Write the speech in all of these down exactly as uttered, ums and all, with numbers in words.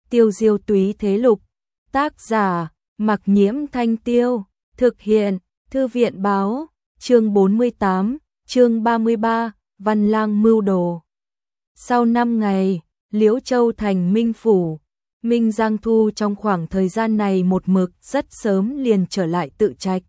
Tiêu diêu túy thế lục. Tác giả, Mặc Nhiễm Thanh Tiêu. Thực hiện, Thư viện Báo. Chương bốn mươi tám, chương ba mươi ba, Văn Lang mưu đồ. Sau năm ngày, Liễu Châu thành Minh Phủ. Minh Giang Thu trong khoảng thời gian này một mực rất sớm liền trở lại tự trạch.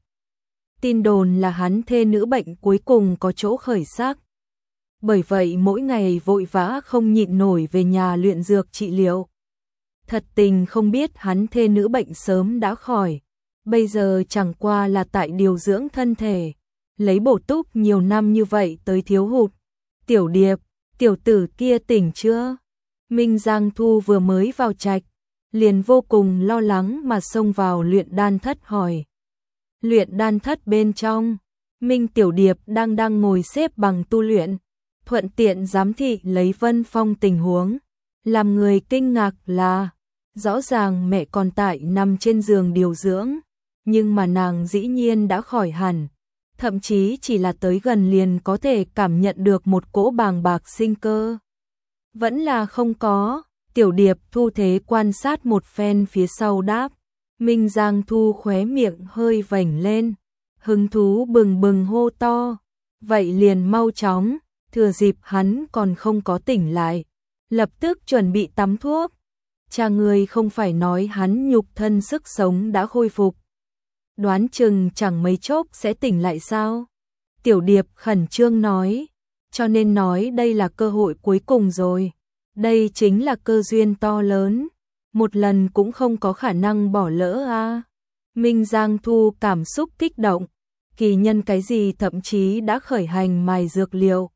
Tin đồn là hắn thê nữ bệnh cuối cùng có chỗ khởi sắc. Bởi vậy mỗi ngày vội vã không nhịn nổi về nhà luyện dược trị liệu. Thật tình không biết hắn thê nữ bệnh sớm đã khỏi. Bây giờ chẳng qua là tại điều dưỡng thân thể. Lấy bổ túc nhiều năm như vậy tới thiếu hụt. Tiểu Điệp, tiểu tử kia tỉnh chưa? Minh Giang Thu vừa mới vào trạch, liền vô cùng lo lắng mà xông vào luyện đan thất hỏi. Luyện đan thất bên trong, Minh Tiểu Điệp đang đang ngồi xếp bằng tu luyện, thuận tiện giám thị lấy Vân Phong tình huống. Làm người kinh ngạc là, rõ ràng mẹ còn tại nằm trên giường điều dưỡng, nhưng mà nàng dĩ nhiên đã khỏi hẳn. Thậm chí chỉ là tới gần liền có thể cảm nhận được một cỗ bàng bạc sinh cơ. Vẫn là không có, Tiểu Điệp thu thế quan sát một phen phía sau đáp. Minh Giang Thu khóe miệng hơi vểnh lên, hứng thú bừng bừng hô to. Vậy liền mau chóng, thừa dịp hắn còn không có tỉnh lại, lập tức chuẩn bị tắm thuốc. Cha người không phải nói hắn nhục thân sức sống đã khôi phục. Đoán chừng chẳng mấy chốc sẽ tỉnh lại sao? Tiểu Điệp khẩn trương nói, cho nên nói đây là cơ hội cuối cùng rồi. Đây chính là cơ duyên to lớn, một lần cũng không có khả năng bỏ lỡ a. À. Minh Giang Thu cảm xúc kích động, kỳ nhân cái gì thậm chí đã khởi hành mài dược liệu.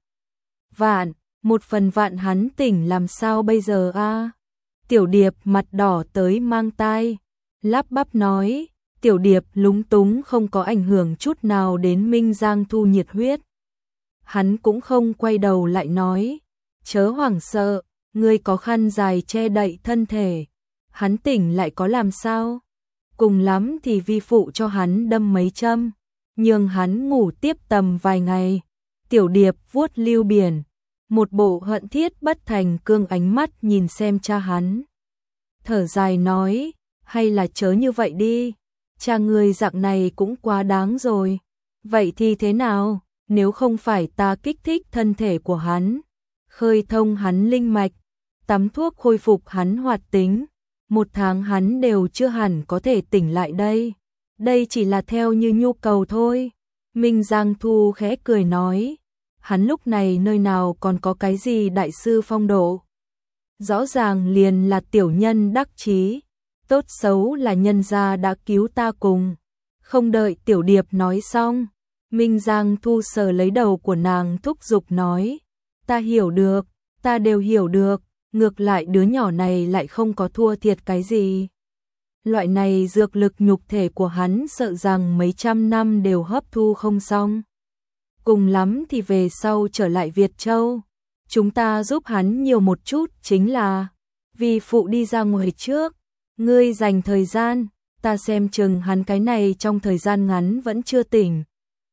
Vạn, một phần vạn hắn tỉnh làm sao bây giờ a? À? Tiểu Điệp mặt đỏ tới mang tai, lắp bắp nói. Tiểu Điệp lúng túng không có ảnh hưởng chút nào đến Minh Giang Thu nhiệt huyết. Hắn cũng không quay đầu lại nói, chớ hoảng sợ, ngươi có khăn dài che đậy thân thể, hắn tỉnh lại có làm sao? Cùng lắm thì vi phụ cho hắn đâm mấy châm, nhường hắn ngủ tiếp tầm vài ngày. Tiểu Điệp vuốt lưu biển, một bộ hận thiết bất thành cương ánh mắt nhìn xem cha hắn. Thở dài nói, hay là chớ như vậy đi. Cha người dạng này cũng quá đáng rồi. Vậy thì thế nào, nếu không phải ta kích thích thân thể của hắn, khơi thông hắn linh mạch, tắm thuốc khôi phục hắn hoạt tính, một tháng hắn đều chưa hẳn có thể tỉnh lại đây. Đây chỉ là theo như nhu cầu thôi. Minh Giang Thu khẽ cười nói, hắn lúc này nơi nào còn có cái gì đại sư phong độ. Rõ ràng liền là tiểu nhân đắc chí. Tốt xấu là nhân gia đã cứu ta cùng. Không đợi Tiểu Điệp nói xong, Minh Giang Thu sờ lấy đầu của nàng thúc giục nói, ta hiểu được, ta đều hiểu được, ngược lại đứa nhỏ này lại không có thua thiệt cái gì. Loại này dược lực nhục thể của hắn sợ rằng mấy trăm năm đều hấp thu không xong. Cùng lắm thì về sau trở lại Việt Châu, chúng ta giúp hắn nhiều một chút chính là, vì phụ đi ra ngoài trước. Ngươi dành thời gian, ta xem chừng hắn cái này trong thời gian ngắn vẫn chưa tỉnh.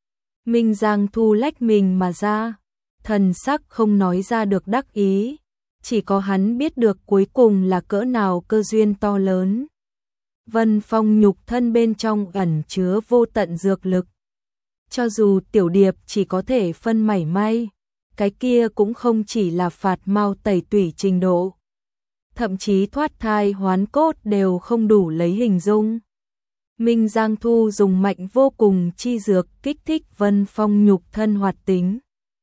Minh Giang Thu lách mình mà ra, thần sắc không nói ra được đắc ý, chỉ có hắn biết được cuối cùng là cỡ nào cơ duyên to lớn. Vân Phong nhục thân bên trong ẩn chứa vô tận dược lực. Cho dù Tiểu Điệp chỉ có thể phân mảy may, cái kia cũng không chỉ là phạt mau tẩy tủy trình độ. Thậm chí thoát thai hoán cốt đều không đủ lấy hình dung. Minh Giang Thu dùng mạnh vô cùng chi dược kích thích Vân Phong nhục thân hoạt tính.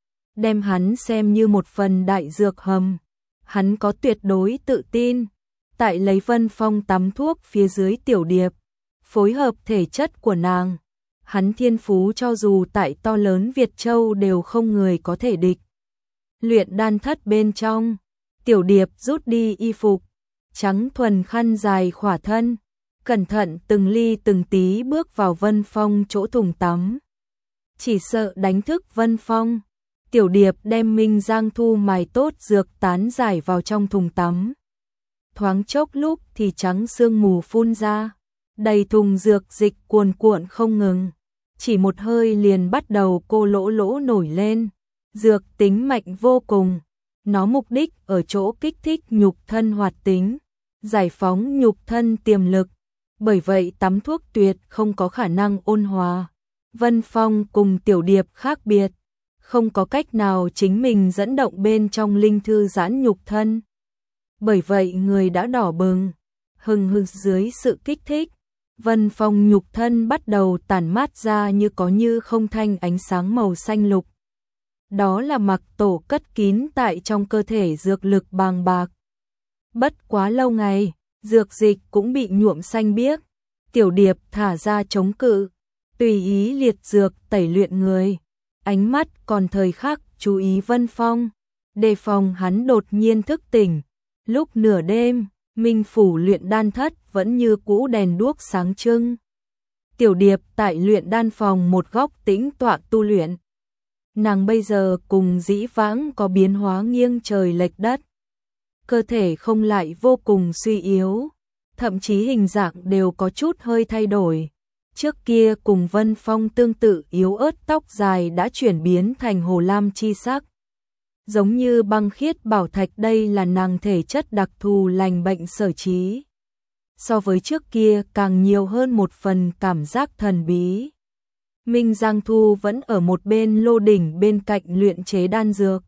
Đem hắn xem như một phần đại dược hầm. Hắn có tuyệt đối tự tin. Tại lấy Vân Phong tắm thuốc phía dưới Tiểu Điệp. Phối hợp thể chất của nàng. Hắn thiên phú cho dù tại to lớn Việt Châu đều không người có thể địch. Luyện đan thất bên trong. Tiểu Điệp rút đi y phục, trắng thuần khăn dài khỏa thân, cẩn thận từng ly từng tí bước vào Vân Phong chỗ thùng tắm. Chỉ sợ đánh thức Vân Phong, Tiểu Điệp đem Minh Giang Thu mài tốt dược tán giải vào trong thùng tắm. Thoáng chốc lúc thì trắng sương mù phun ra, đầy thùng dược dịch cuồn cuộn không ngừng, chỉ một hơi liền bắt đầu cô lỗ lỗ nổi lên, dược tính mạnh vô cùng. Nó mục đích ở chỗ kích thích nhục thân hoạt tính, giải phóng nhục thân tiềm lực, bởi vậy tắm thuốc tuyệt không có khả năng ôn hòa. Vân Phong cùng Tiểu Điệp khác biệt, không có cách nào chính mình dẫn động bên trong linh thư giãn nhục thân. Bởi vậy người đã đỏ bừng, hừng hực dưới sự kích thích, Vân Phong nhục thân bắt đầu tản mát ra như có như không thanh ánh sáng màu xanh lục. Đó là mặc tổ cất kín tại trong cơ thể dược lực bàng bạc. Bất quá lâu ngày, dược dịch cũng bị nhuộm xanh biếc, Tiểu Điệp thả ra chống cự, tùy ý liệt dược tẩy luyện người, ánh mắt còn thời khắc chú ý Vân Phong, đề phòng hắn đột nhiên thức tỉnh. Lúc nửa đêm, Minh phủ luyện đan thất vẫn như cũ đèn đuốc sáng trưng. Tiểu Điệp tại luyện đan phòng một góc tĩnh tọa tu luyện. Nàng bây giờ cùng dĩ vãng có biến hóa nghiêng trời lệch đất. Cơ thể không lại vô cùng suy yếu, thậm chí hình dạng đều có chút hơi thay đổi. Trước kia cùng Vân Phong tương tự yếu ớt tóc dài đã chuyển biến thành hồ lam chi sắc. Giống như băng khiết bảo thạch, đây là nàng thể chất đặc thù lành bệnh sở trí. So với trước kia càng nhiều hơn một phần cảm giác thần bí. Minh Giang Thu vẫn ở một bên lô đỉnh bên cạnh luyện chế đan dược.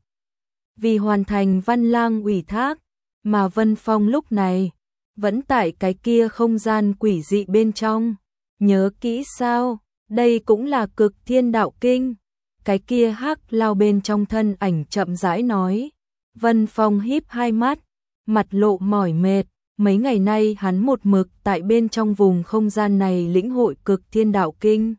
Vì hoàn thành Văn Lang ủy thác, mà Vân Phong lúc này vẫn tại cái kia không gian quỷ dị bên trong. Nhớ kỹ sao, đây cũng là Cực Thiên Đạo Kinh. Cái kia hắc lao bên trong thân ảnh chậm rãi nói. Vân Phong híp hai mắt, mặt lộ mỏi mệt. Mấy ngày nay hắn một mực tại bên trong vùng không gian này lĩnh hội Cực Thiên Đạo Kinh.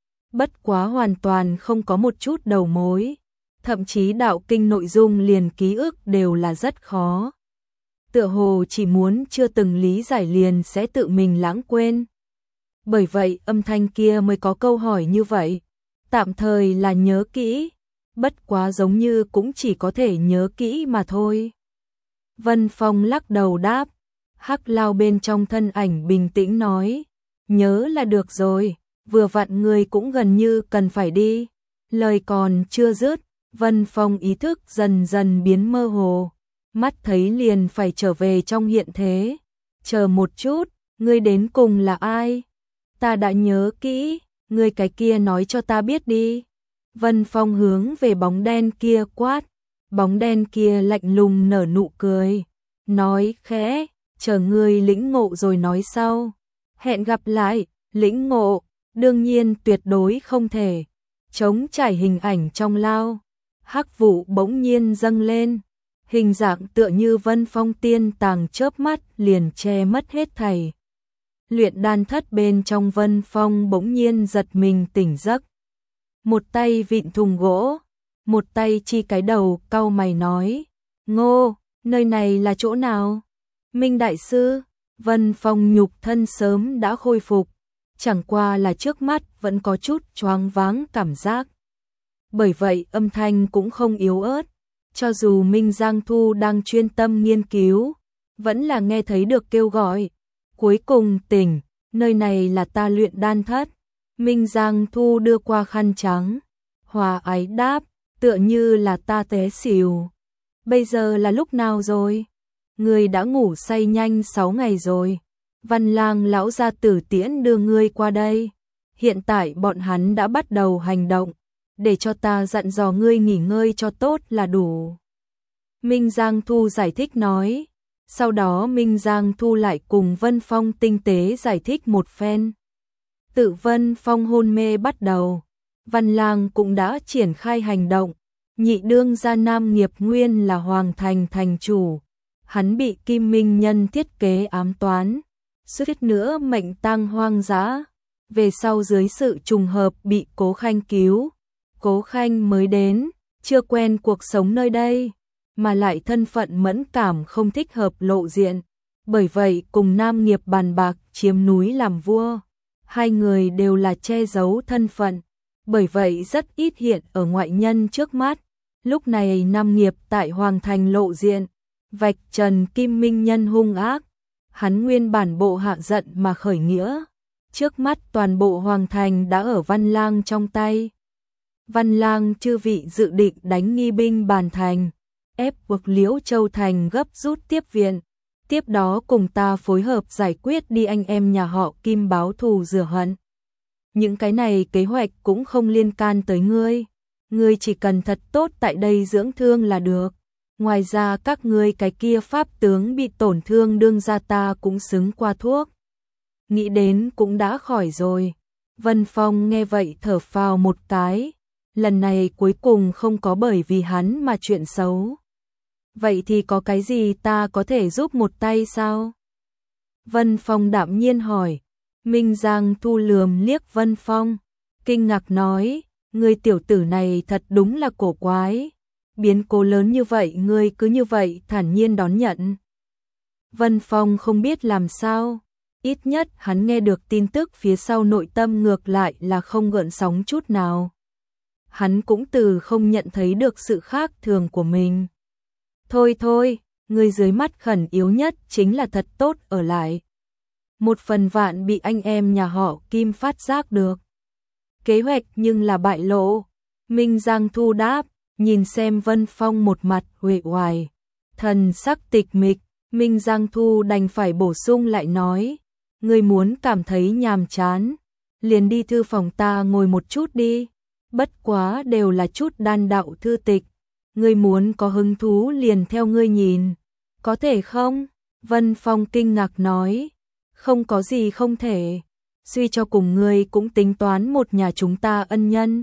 Bất quá hoàn toàn không có một chút đầu mối. Thậm chí đạo kinh nội dung liền ký ức đều là rất khó. Tựa hồ chỉ muốn chưa từng lý giải liền sẽ tự mình lãng quên. Bởi vậy âm thanh kia mới có câu hỏi như vậy. Tạm thời là nhớ kỹ, bất quá giống như cũng chỉ có thể nhớ kỹ mà thôi. Vân Phong lắc đầu đáp, hắc lao bên trong thân ảnh bình tĩnh nói, nhớ là được rồi, vừa vặn người cũng gần như cần phải đi. Lời còn chưa dứt, Vân Phong ý thức dần dần biến mơ hồ, mắt thấy liền phải trở về trong hiện thế. Chờ một chút, ngươi đến cùng là ai? Ta đã nhớ kỹ. Người cái kia nói cho ta biết đi. Vân Phong hướng về bóng đen kia quát. Bóng đen kia lạnh lùng nở nụ cười. Nói khẽ, chờ ngươi lĩnh ngộ rồi nói sau. Hẹn gặp lại, lĩnh ngộ, đương nhiên tuyệt đối không thể. Chống trải hình ảnh trong lao. Hắc vụ bỗng nhiên dâng lên. Hình dạng tựa như Vân Phong tiên tàng chớp mắt liền che mất hết thảy. Luyện đan thất bên trong Vân Phong bỗng nhiên giật mình tỉnh giấc. Một tay vịn thùng gỗ, một tay chi cái đầu cau mày nói. Ngô, nơi này là chỗ nào? Minh Đại Sư, Vân Phong nhục thân sớm đã khôi phục, chẳng qua là trước mắt vẫn có chút choáng váng cảm giác. Bởi vậy âm thanh cũng không yếu ớt, cho dù Minh Giang Thu đang chuyên tâm nghiên cứu, vẫn là nghe thấy được kêu gọi. Cuối cùng tỉnh, nơi này là ta luyện đan thất. Minh Giang Thu đưa qua khăn trắng. Hòa ái đáp, tựa như là ta té xỉu. Bây giờ là lúc nào rồi? Ngươi đã ngủ say nhanh sáu ngày rồi. Văn Lang lão gia tử tiễn đưa ngươi qua đây. Hiện tại bọn hắn đã bắt đầu hành động. Để cho ta dặn dò ngươi nghỉ ngơi cho tốt là đủ. Minh Giang Thu giải thích nói. Sau đó Minh Giang Thu lại cùng Vân Phong tinh tế giải thích một phen. Tự Vân Phong hôn mê bắt đầu, Văn Lang cũng đã triển khai hành động. Nhị đương gia Nam Nghiệp Nguyên là Hoàng Thành thành chủ, hắn bị Kim Minh Nhân thiết kế ám toán, suýt nữa mệnh tang hoang dã. Về sau dưới sự trùng hợp bị Cố Khanh cứu. Cố Khanh mới đến, chưa quen cuộc sống nơi đây, mà lại thân phận mẫn cảm không thích hợp lộ diện, bởi vậy cùng Nam Nghiệp bàn bạc chiếm núi làm vua. Hai người đều là che giấu thân phận, bởi vậy rất ít hiện ở ngoại nhân trước mắt. Lúc này Nam Nghiệp tại Hoàng Thành lộ diện, vạch trần Kim Minh Nhân hung ác. Hắn nguyên bản bộ hạ giận mà khởi nghĩa, trước mắt toàn bộ Hoàng Thành đã ở Văn Lang trong tay. Văn Lang chư vị dự định đánh nghi binh bàn thành, ép buộc Liễu Châu Thành gấp rút tiếp viện. Tiếp đó cùng ta phối hợp giải quyết đi anh em nhà họ Kim báo thù rửa hận. Những cái này kế hoạch cũng không liên can tới ngươi. Ngươi chỉ cần thật tốt tại đây dưỡng thương là được. Ngoài ra các ngươi cái kia pháp tướng bị tổn thương đương ra ta cũng xứng qua thuốc. Nghĩ đến cũng đã khỏi rồi. Vân Phong nghe vậy thở phào một cái. Lần này cuối cùng không có bởi vì hắn mà chuyện xấu. Vậy thì có cái gì ta có thể giúp một tay sao? Vân Phong đạm nhiên hỏi. Minh Giang Thu lườm liếc Vân Phong, kinh ngạc nói, ngươi tiểu tử này thật đúng là cổ quái. Biến cố lớn như vậy ngươi cứ như vậy thản nhiên đón nhận. Vân Phong không biết làm sao. Ít nhất hắn nghe được tin tức phía sau nội tâm ngược lại là không gợn sóng chút nào. Hắn cũng từ không nhận thấy được sự khác thường của mình. Thôi thôi, người dưới mắt khẩn yếu nhất chính là thật tốt ở lại. Một phần vạn bị anh em nhà họ Kim phát giác được. Kế hoạch nhưng là bại lộ. Minh Giang Thu đáp, nhìn xem Vân Phong một mặt uể oải, thần sắc tịch mịch. Minh Giang Thu đành phải bổ sung lại nói, ngươi muốn cảm thấy nhàm chán, liền đi thư phòng ta ngồi một chút đi. Bất quá đều là chút đan đạo thư tịch, ngươi muốn có hứng thú liền theo ngươi nhìn, có thể không? Vân Phong kinh ngạc nói, không có gì không thể, suy cho cùng ngươi cũng tính toán một nhà chúng ta ân nhân.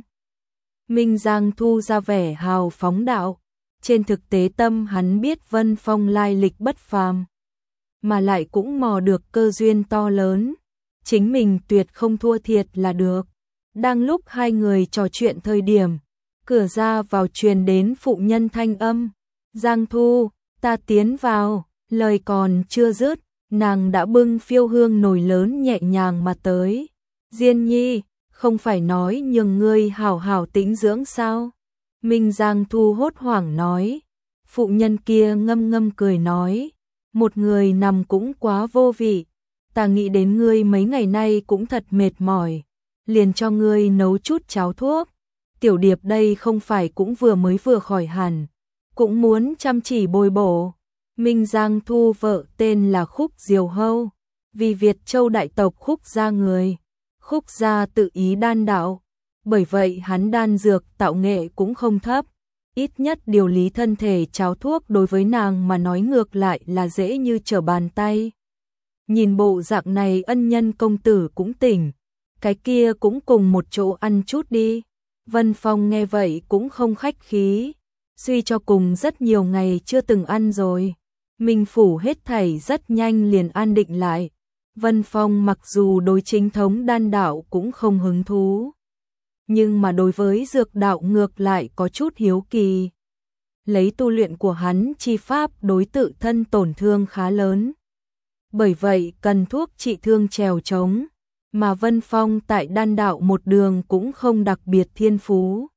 Minh Giang Thu ra vẻ hào phóng đạo, trên thực tế tâm hắn biết Vân Phong lai lịch bất phàm, mà lại cũng mò được cơ duyên to lớn, chính mình tuyệt không thua thiệt là được. Đang lúc hai người trò chuyện thời điểm, cửa ra vào truyền đến phụ nhân thanh âm, Giang Thu, ta tiến vào. Lời còn chưa dứt, nàng đã bưng phiêu hương nồi lớn nhẹ nhàng mà tới. Diên nhi, không phải nói nhường ngươi hảo hảo tĩnh dưỡng sao? Minh Giang Thu hốt hoảng nói. Phụ nhân kia ngâm ngâm cười nói, một người nằm cũng quá vô vị, ta nghĩ đến ngươi mấy ngày nay cũng thật mệt mỏi, liền cho ngươi nấu chút cháo thuốc. Tiểu điệp đây không phải cũng vừa mới vừa khỏi hẳn, cũng muốn chăm chỉ bồi bổ. Minh Giang Thu vợ tên là Khúc Diều Hâu, vì Việt Châu đại tộc Khúc gia người. Khúc gia tự ý đan đạo, bởi vậy hắn đan dược tạo nghệ cũng không thấp, ít nhất điều lý thân thể cháo thuốc đối với nàng mà nói ngược lại là dễ như trở bàn tay. Nhìn bộ dạng này ân nhân công tử cũng tỉnh, cái kia cũng cùng một chỗ ăn chút đi. Vân Phong nghe vậy cũng không khách khí, suy cho cùng rất nhiều ngày chưa từng ăn rồi. Minh phủ hết thảy rất nhanh liền an định lại. Vân Phong mặc dù đối chính thống đan đạo cũng không hứng thú, nhưng mà đối với dược đạo ngược lại có chút hiếu kỳ. Lấy tu luyện của hắn chi pháp đối tự thân tổn thương khá lớn, bởi vậy cần thuốc trị thương trèo trống, mà Vân Phong tại đan đạo một đường cũng không đặc biệt thiên phú.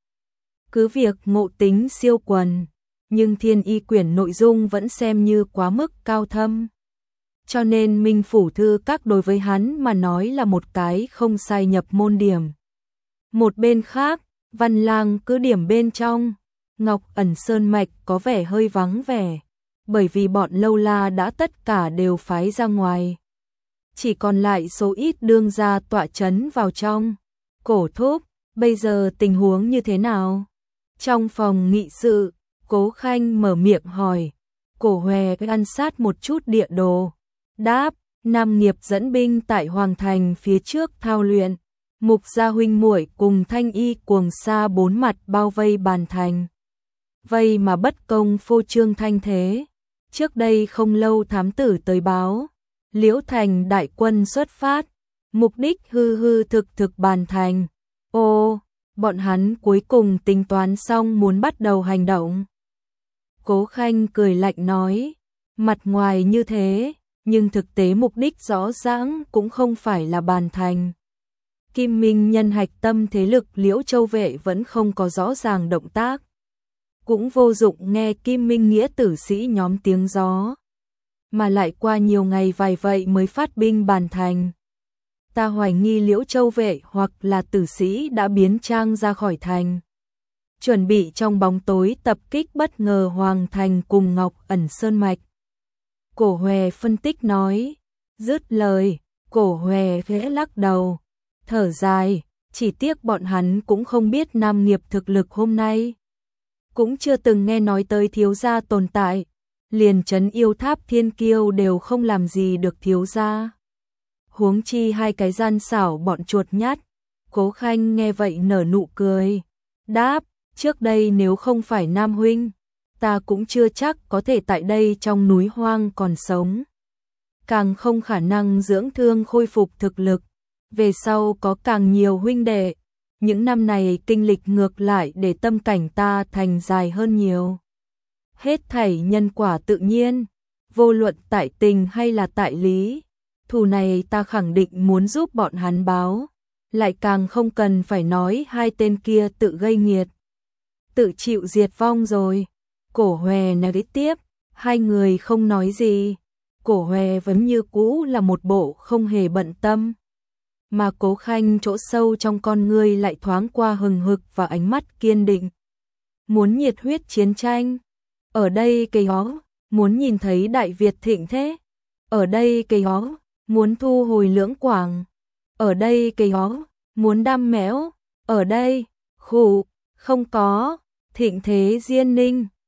Cứ việc ngộ tính siêu quần, nhưng thiên y quyển nội dung vẫn xem như quá mức cao thâm. Cho nên Minh phủ thư các đối với hắn mà nói là một cái không sai nhập môn điểm. Một bên khác, Văn Lang cứ điểm bên trong, Ngọc Ẩn Sơn Mạch có vẻ hơi vắng vẻ, bởi vì bọn lâu la đã tất cả đều phái ra ngoài. Chỉ còn lại số ít đương gia tọa chấn vào trong. Cổ thúc, bây giờ tình huống như thế nào? Trong phòng nghị sự, Cố Khanh mở miệng hỏi. Cổ Hòe ăn sát một chút địa đồ. Đáp, Nam Nghiệp dẫn binh tại Hoàng Thành phía trước thao luyện. Mục gia huynh muội cùng Thanh Y cuồng sa bốn mặt bao vây bàn thành. Vây mà bất công phô trương thanh thế. Trước đây không lâu thám tử tới báo, Liễu Thành đại quân xuất phát, mục đích hư hư thực thực bàn thành. Ô, bọn hắn cuối cùng tính toán xong muốn bắt đầu hành động. Cố Khanh cười lạnh nói, mặt ngoài như thế, nhưng thực tế mục đích rõ ràng cũng không phải là bàn thành. Kim Minh nhân hạch tâm thế lực Liễu Châu vệ vẫn không có rõ ràng động tác. Cũng vô dụng nghe Kim Minh nghĩa tử sĩ nhóm tiếng gió, mà lại qua nhiều ngày vài vậy mới phát binh bàn thành. Ta hoài nghi Liễu Châu vệ hoặc là tử sĩ đã biến trang ra khỏi thành, chuẩn bị trong bóng tối tập kích bất ngờ Hoàng Thành cùng Ngọc Ẩn Sơn Mạch. Cổ Hòe phân tích nói. Dứt lời, Cổ Hòe khẽ lắc đầu, thở dài, chỉ tiếc bọn hắn cũng không biết Nam Nghiệp thực lực hôm nay. Cũng chưa từng nghe nói tới thiếu gia tồn tại, liền trấn yêu tháp thiên kiêu đều không làm gì được thiếu gia. Huống chi hai cái gian xảo bọn chuột nhát. Cố Khanh nghe vậy nở nụ cười, đáp, trước đây nếu không phải Nam huynh, ta cũng chưa chắc có thể tại đây trong núi hoang còn sống. Càng không khả năng dưỡng thương khôi phục thực lực, về sau có càng nhiều huynh đệ. Những năm này kinh lịch ngược lại để tâm cảnh ta thành dài hơn nhiều. Hết thảy nhân quả tự nhiên, vô luận tại tình hay là tại lý, thù này ta khẳng định muốn giúp bọn hắn báo, lại càng không cần phải nói hai tên kia tự gây nghiệt, tự chịu diệt vong rồi. Cổ Hòe nói tiếp, hai người không nói gì. Cổ Hòe vẫn như cũ là một bộ không hề bận tâm, mà Cố Khanh chỗ sâu trong con ngươi lại thoáng qua hừng hực và ánh mắt kiên định. Muốn nhiệt huyết chiến tranh, ở đây cây hó, muốn nhìn thấy Đại Việt thịnh thế, ở đây cây hó, muốn thu hồi Lưỡng Quảng, ở đây cây hó, muốn đam mẽo, ở đây, khủ, không có, thịnh thế Diên Ninh.